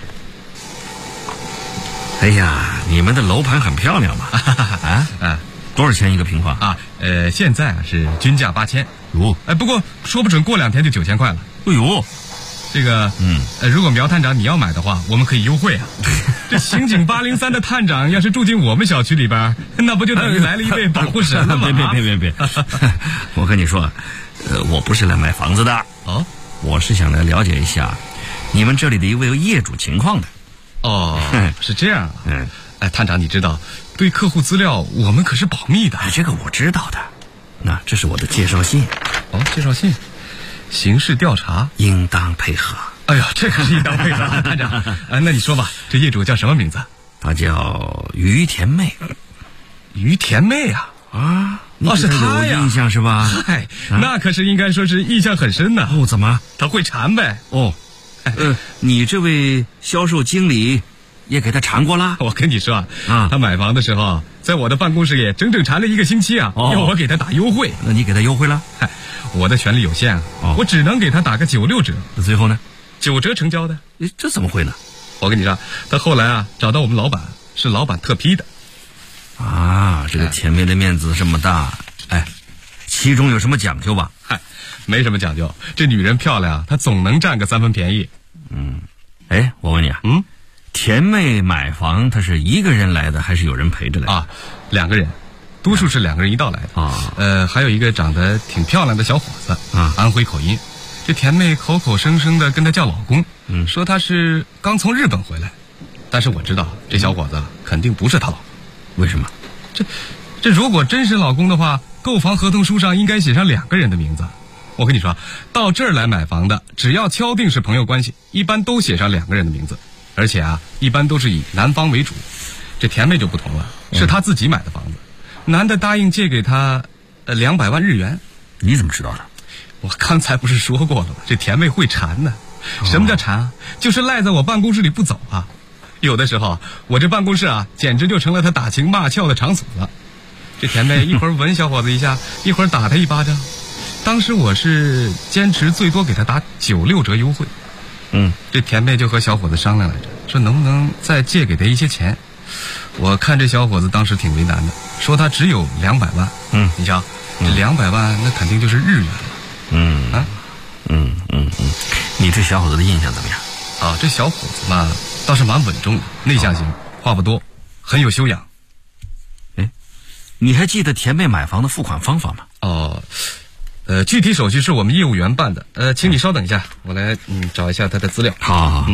哎呀，你们的楼盘很漂亮嘛？多少钱一个平方啊？现在是均价8000。不过说不准过2天就9000块了。 哎呦， 这个如果苗探长你要买的话，我们可以优惠啊。这刑警803的探长要是住进我们小区里边，那不就等于来了一位保护神了吗？ 别！我跟你说，我不是来买房子的哦， 我是想来了解一下你们这里的一位业主情况的。 哦，是这样啊。探长，你知道，对客户资料我们可是保密的。 这个我知道的。那这是我的介绍信。 介绍信。刑事调查应当配合。 哎呀，这可是应当配合。探长，那你说吧，这业主叫什么名字？ 他叫于甜妹。 于甜妹啊？是他呀， 印象是吧？ 嗨，那可是应该说是印象很深呢。 怎么？ 他会缠呗。 你这位销售经理也给他缠过了？ 我跟你说他买房的时候，在我的办公室也整整缠了1个星期啊，要我给他打优惠。 那你给他优惠了？ 我的权力有限我只能给他打个96折。 那最后呢 ？9折成交的。 这怎么会呢？ 我跟你说，他后来找到我们老板，是老板特批的。 这个甜妹的面子这么大，其中有什么讲究吧？ 没什么讲究，这女人漂亮，她总能占个3分便宜。 我问你甜妹买房，她是一个人来的，还是有人陪着来的 ？2个人，多数是2个人一道来的。还有一个长得挺漂亮的小伙子安徽口音。这甜妹口口声声的跟他叫老公，说他是刚从日本回来。但是我知道这小伙子肯定不是他老公。 为什么？ 这如果真是老公的话，购房合同书上应该写上2个人的名字。我跟你说，到这儿来买房的，只要敲定是朋友关系，一般都写上2个人的名字，而且一般都是以男方为主。这甜妹就不同了，是她自己买的房子，男的答应借给她200万日元。 你怎么知道的？ 我刚才不是说过了吗？这甜妹会缠呢。什么叫缠就是赖在我办公室里不走有的时候我这办公室简直就成了她打情骂俏的场所了。这甜妹一会儿吻小伙子一下，一会儿打他1巴掌。当时我是坚持最多给他打96折优惠。这甜妹就和小伙子商量来着，说能不能再借给他一些钱。我看这小伙子当时挺为难的，说他只有200万。你瞧，这200万那肯定就是日元了。 你对小伙子的印象怎么样？ 这小伙子嘛，倒是蛮稳重的，内向型，话不多，很有修养。 你还记得甜妹买房的付款方法吗？ 具体手续是我们业务员办的。请你稍等一下，我来找一下他的资料。 好。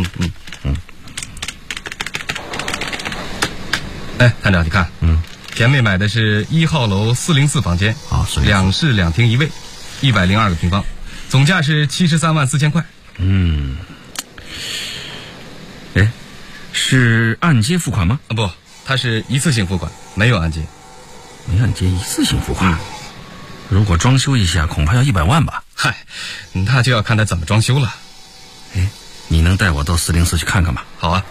探长，你看，甜妹买的是1号楼404房间，2室2厅1卫，102个平方，总价是73万4千块。 是按揭付款吗？ 不，它是一次性付款，没有按揭。 没按揭，一次性付款。如果装修一下，恐怕要100万吧？ 那就要看他怎么装修了。 你能带我到404去看看吗？ 好啊。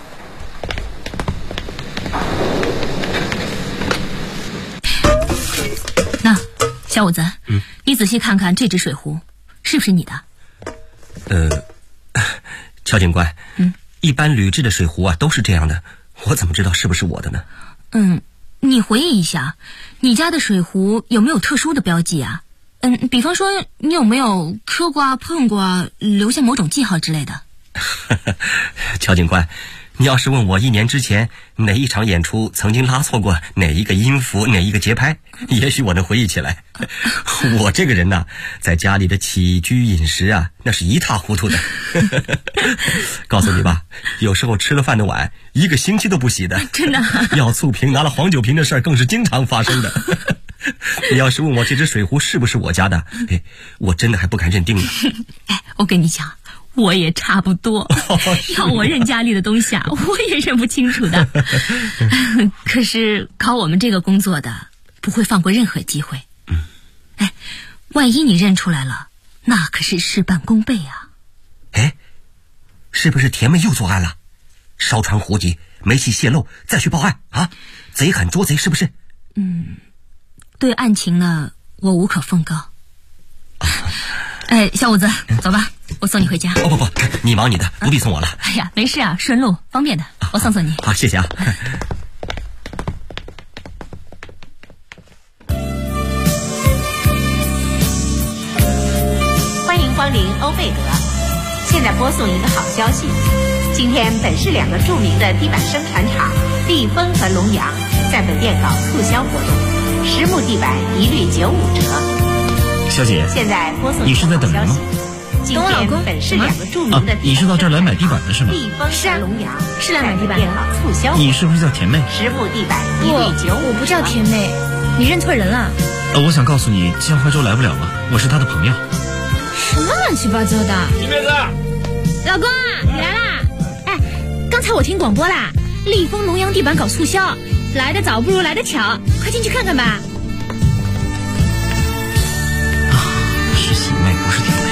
那小五子，你仔细看看这只水壶，是不是你的？ 乔警官，一般铝制的水壶都是这样的，我怎么知道是不是我的呢？ 你回忆一下，你家的水壶有没有特殊的标记啊？比方说你有没有磕过碰过留下某种记号之类的？ 乔警官， 你要是问我1年之前哪一场演出曾经拉错过哪一个音符哪一个节拍，也许我能回忆起来。我这个人呢，在家里的起居饮食啊，那是一塌糊涂的。告诉你吧，有时候吃了饭的碗1个星期都不洗的。 真的？ 要醋瓶拿了黄酒瓶的事儿更是经常发生的。你要是问我这只水壶是不是我家的，我真的还不敢认定呢。 我跟你讲，我也差不多。要我认家里的东西啊，我也认不清楚的。可是搞我们这个工作的不会放过任何机会。万一你认出来了，那可是事半功倍啊。 是不是甜妹又作案了？烧船火警，煤气泄漏，再去报案啊？贼喊捉贼是不是？ 对案情呢，我无可奉告。小五子，走吧，我送你回家。 不，你忙你的，不必送我了。 哎呀，没事啊，顺路方便的，我送你。 好，谢谢啊。 欢迎光临欧贝德。现在播送一个好消息，今天本市2个著名的地板生产厂立丰和龙阳在本店搞促销活动，实木地板一律95折。 小姐， 现在播送你是在等人吗？ 等我老公。本市2个著名的你是到这儿来买地板的是吗？ 立丰和龙阳是来买地板的。 促销。 你是不是叫甜妹？ 实木地板一律95折。 我不叫甜妹，你认错人了。 我想告诉你，江淮州来不了了，我是他的朋友。 什么乱七八糟的！ 金妹子， 老公啊，你来啦！刚才我听广播啦，立丰龙阳地板搞促销，来得早不如来得巧，快进去看看吧。 是喜妹，不是甜妹。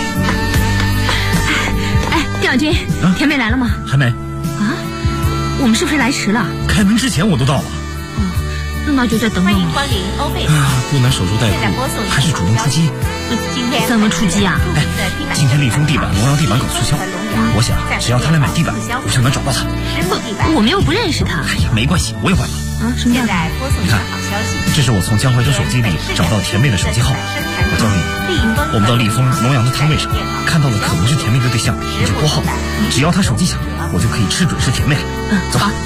丁小军，甜妹来了吗？ 还没。 我们是不是来迟了？ 开门之前我都到了。 那就再等等。欢迎光临欧贝。 不能守株待兔，还是主动出击。 怎么出击啊？ 今天立丰地板、龙阳地板搞促销，我想只要他来买地板，我就能找到他。 我们又不认识他。 没关系，我有办法。 什么办法？ 你看，这是我从江淮州手机里找到甜妹的手机号码。我教你，我们到立丰、龙阳的摊位上看到的可能是甜妹的对象，你就拨号，只要他手机响，我就可以吃准是甜妹了。走吧。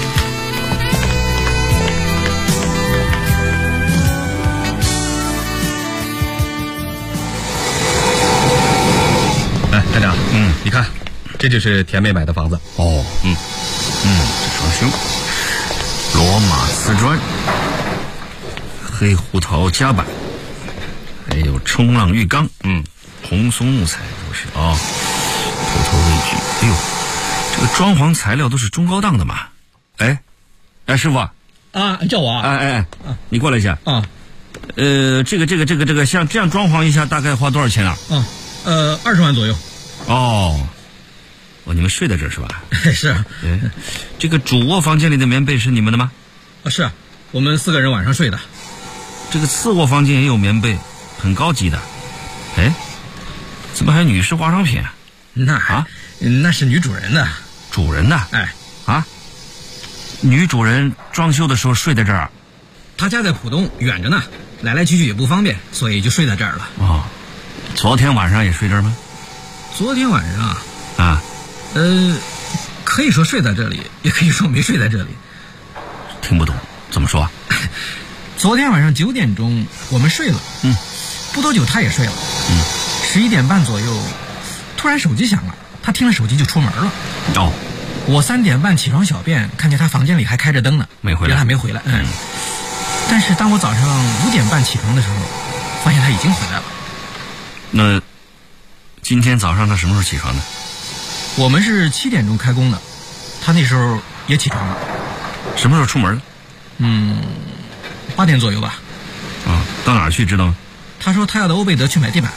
站长，你看，这就是甜妹买的房子。 这装修，罗马瓷砖，黑胡桃夹板，还有冲浪浴缸，红松木材都是头畏惧。哎呦，这个装潢材料都是中高档的嘛。师傅叫我你过来一下这个像这样装潢一下大概花多少钱啊 ？20万左右。 你们睡在这儿是吧？ 是啊。 这个主卧房间里的棉被是你们的吗？ 是啊，我们4个人晚上睡的。 这个次卧房间也有棉被，很高级的。怎么还女士化妆品啊？ 那是女主人的。 主人的？女主人装修的时候睡在这儿？ 她家在浦东，远着呢，来来去去也不方便，所以就睡在这儿了。 昨天晚上也睡这儿吗？ 昨天晚上可以说睡在这里，也可以说没睡在这里。 听不懂，怎么说？ 昨天晚上9点钟我们睡了，不多久他也睡了，11点半左右，突然手机响了，他听了手机就出门了。我3点半起床小便，看见他房间里还开着灯呢， 没回来。 原来没回来。但是当我早上5点半起床的时候，发现他已经回来了。 那今天早上他什么时候起床的？ 我们是7点钟开工的，他那时候也起床了。 什么时候出门的 ？8点左右吧。 到哪儿去知道吗？ 他说他要到欧贝德去买地板。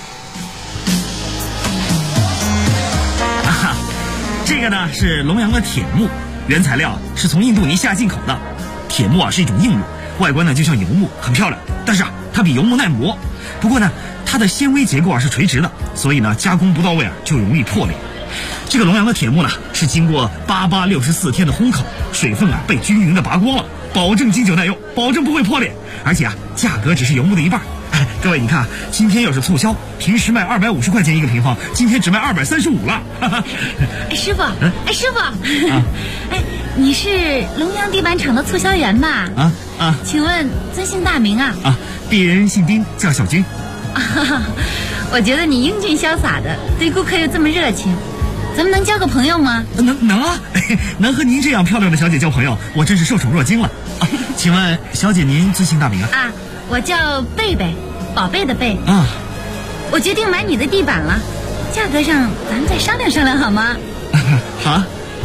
这个呢是龙阳的铁木，原材料是从印度尼西亚进口的。铁木是一种硬木，外观呢就像油木，很漂亮。但是它比油木耐磨。不过呢，它的纤维结构是垂直的，所以呢加工不到位就容易破裂。这个龙阳的铁木呢是经过8864天的烘烤，水分被均匀的拔光了，保证经久耐用，保证不会破裂。而且价格只是油木的一半。 各位你看，今天又是促销，平时卖250块钱一个平方，今天只卖235了。 师傅，师傅，你是龙阳地板厂的促销员吧？请问尊姓大名啊？ 鄙人姓丁，叫小军。 我觉得你英俊潇洒的，对顾客又这么热情，咱们能交个朋友吗？ 能啊，能和您这样漂亮的小姐交朋友，我真是受宠若惊了。请问小姐您尊姓大名啊？ 我叫贝贝，宝贝的贝。我决定买你的地板了，价格上咱们再商量商量好吗？ 好。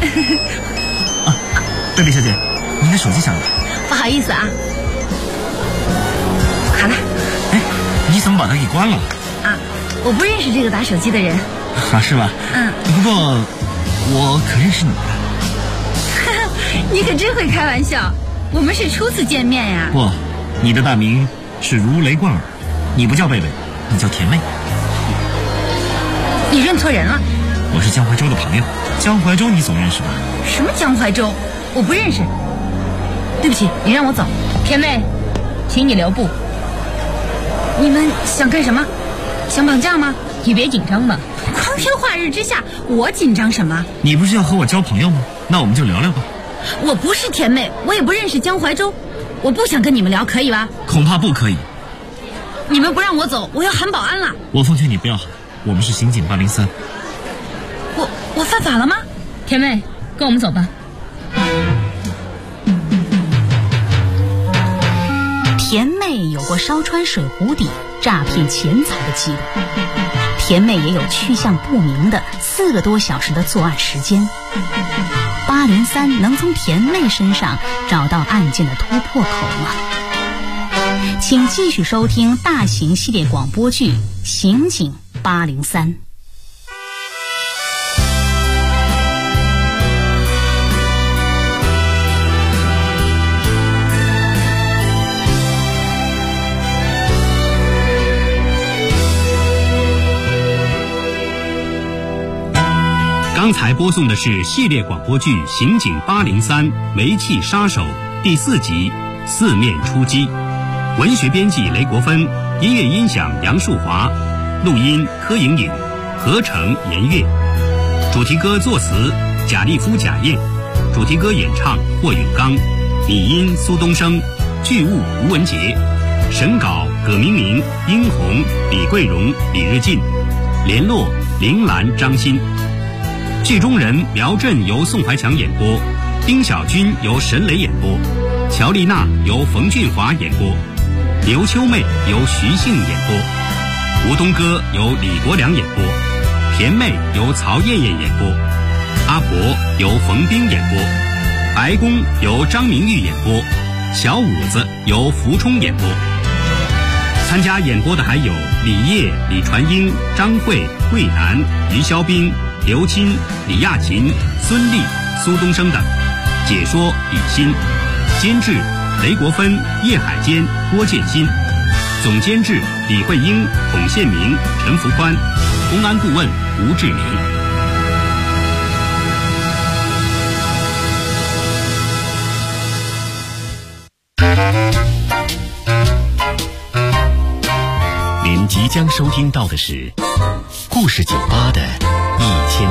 贝贝小姐，您的手机响了。 不好意思啊。好了。 你怎么把它给关了？ 我不认识这个打手机的人。 是吧？不过我可认识你的。 你可真会开玩笑，我们是初次见面呀。 不，你的大名是如雷贯耳，你不叫贝贝，你叫甜妹。 你认错人了。 我是江淮州的朋友，江淮州你总认识吧？ 什么江淮州？我不认识。对不起，你让我走。甜妹，请你留步。你们想干什么？想绑架吗？ 你别紧张嘛。 光天化日之下，我紧张什么？ 你不是要和我交朋友吗？那我们就聊聊吧。 我不是甜妹，我也不认识江淮州，我不想跟你们聊，可以吧？ 恐怕不可以。 你们不让我走，我要喊保安了。 我奉劝你不要喊，我们是刑警803。 我犯法了吗？ 甜妹，跟我们走吧。 甜妹有过烧穿水壶底、诈骗钱财的记录，甜妹也有去向不明的4个多小时的作案时间。803能从甜妹身上找到案件的突破口吗？请继续收听大型系列广播剧《刑警803》。 刚才播送的是系列广播剧《刑警803煤气杀手》第4集《四面出击》，文学编辑雷国芬，音乐音响杨树华，录音柯莹莹，合成严月，主题歌作词贾立夫、贾燕，主题歌演唱霍永刚，拟音苏东升，剧务吴文杰，审稿葛明明、殷红、李桂荣、李日进，联络铃兰、张欣。剧中人苗振由宋怀强演播，丁小军由沈磊演播，乔丽娜由冯俊华演播，刘秋妹由徐杏演播，吴东哥由李国良演播，甜妹由曹艳艳演播，阿婆由冯冰演播，白宫由张明玉演播，小五子由福冲演播。参加演播的还有李烨、李传英、张慧、桂南、于肖斌、刘钦、李亚琴、孙俪、苏东升等，解说李欣，监制雷国芬、叶海坚、郭建新，总监制李慧英、孔宪明、陈福宽，公安顾问吴志明。 您即将收听到的是故事酒吧的1001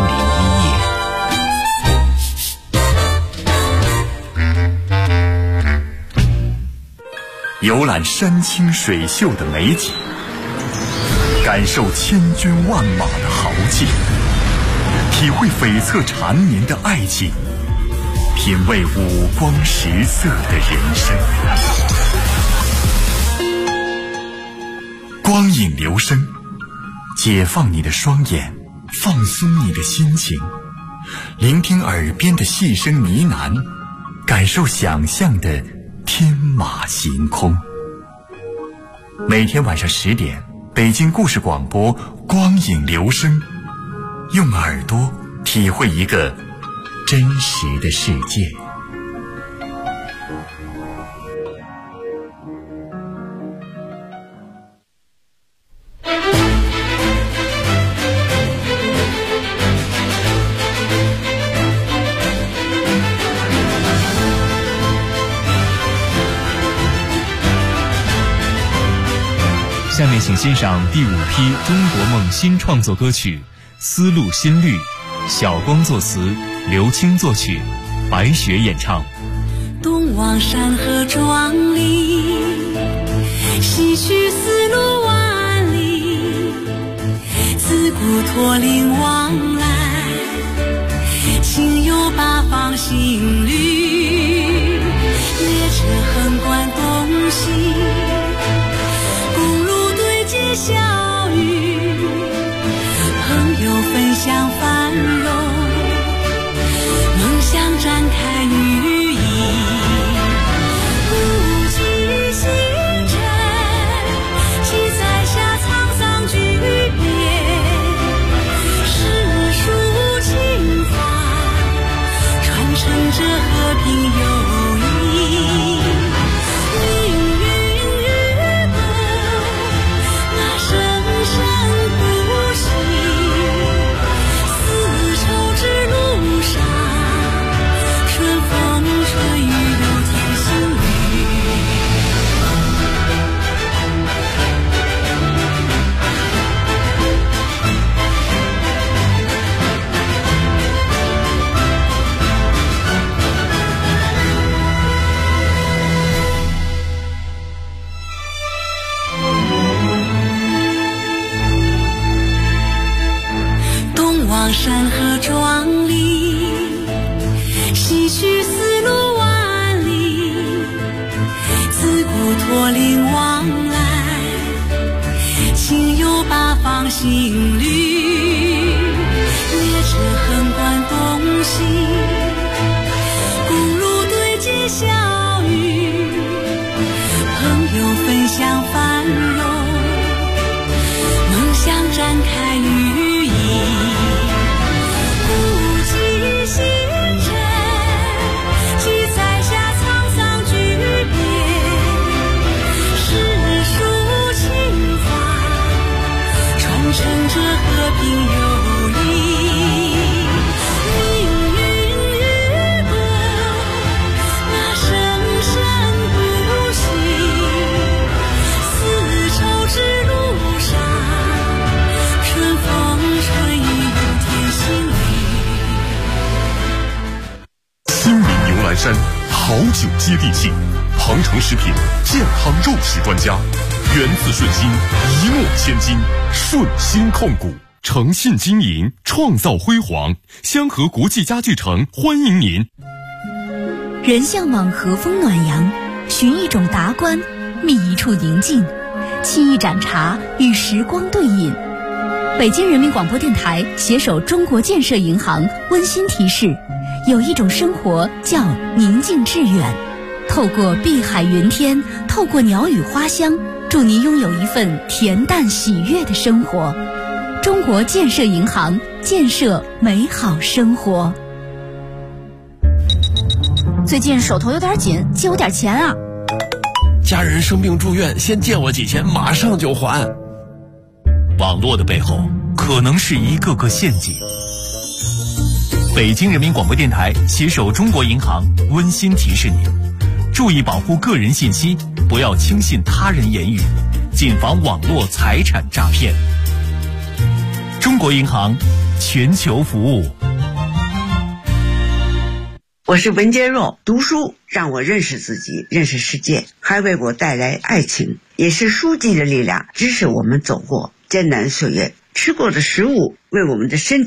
夜。 游览山清水秀的美景，感受千军万马的豪气，体会悱恻缠绵的爱情，品味五光十色的人生。光影留声，解放你的双眼，放松你的心情，聆听耳边的细声呢喃，感受想象的天马行空。每天晚上10点，北京故事广播光影留声，用耳朵体会一个真实的世界。 下面请欣赏第5批中国梦新创作歌曲《丝路新绿》，小光作词，刘青作曲，白雪演唱。 东望山河壮丽，西去丝路万里，自古驼铃往来，情有八方新绿。列车横贯东西，公路对接小雨，朋友分享繁荣，梦想展开羽翼。不计星辰，记载下沧桑巨变，诗书情怀传承着和平友谊。命运与共，那生生不息，丝绸之路上，春风吹雨又添新绿。东望山河壮丽，西去丝路万里，自古驼铃往来，情有八方新绿。列车横贯东西，公路对接小雨，朋友分享繁荣，梦想展开羽翼。不计星辰，记载下沧桑巨变，诗书情怀传承着和平友谊。命运与共，那生生不息，丝绸之路上，春风吹雨又添新绿。 新民牛栏山好酒接地气，鹏城食品健康肉食专家，源自顺心，一诺千金，顺心控股，诚信经营，创造辉煌。香河国际家具城欢迎您。 人向往和风暖阳，寻一种达观，觅一处宁静，沏一盏茶，与时光对饮。北京人民广播电台携手中国建设银行温馨提示：有一种生活叫宁静致远。透过碧海云天，透过鸟语花香，祝您拥有一份恬淡喜悦的生活。中国建设银行，建设美好生活。 最近手头有点紧，借我点钱啊！ 家人生病住院，先借我几千，马上就还。 网络的背后可能是一个个陷阱。北京人民广播电台携手中国银行温馨提示您：注意保护个人信息，不要轻信他人言语，谨防网络财产诈骗。中国银行，全球服务。 我是文洁若，读书让我认识自己，认识世界，还为我带来爱情，也是书籍的力量支持我们走过艰难岁月。吃过的食物为我们的身体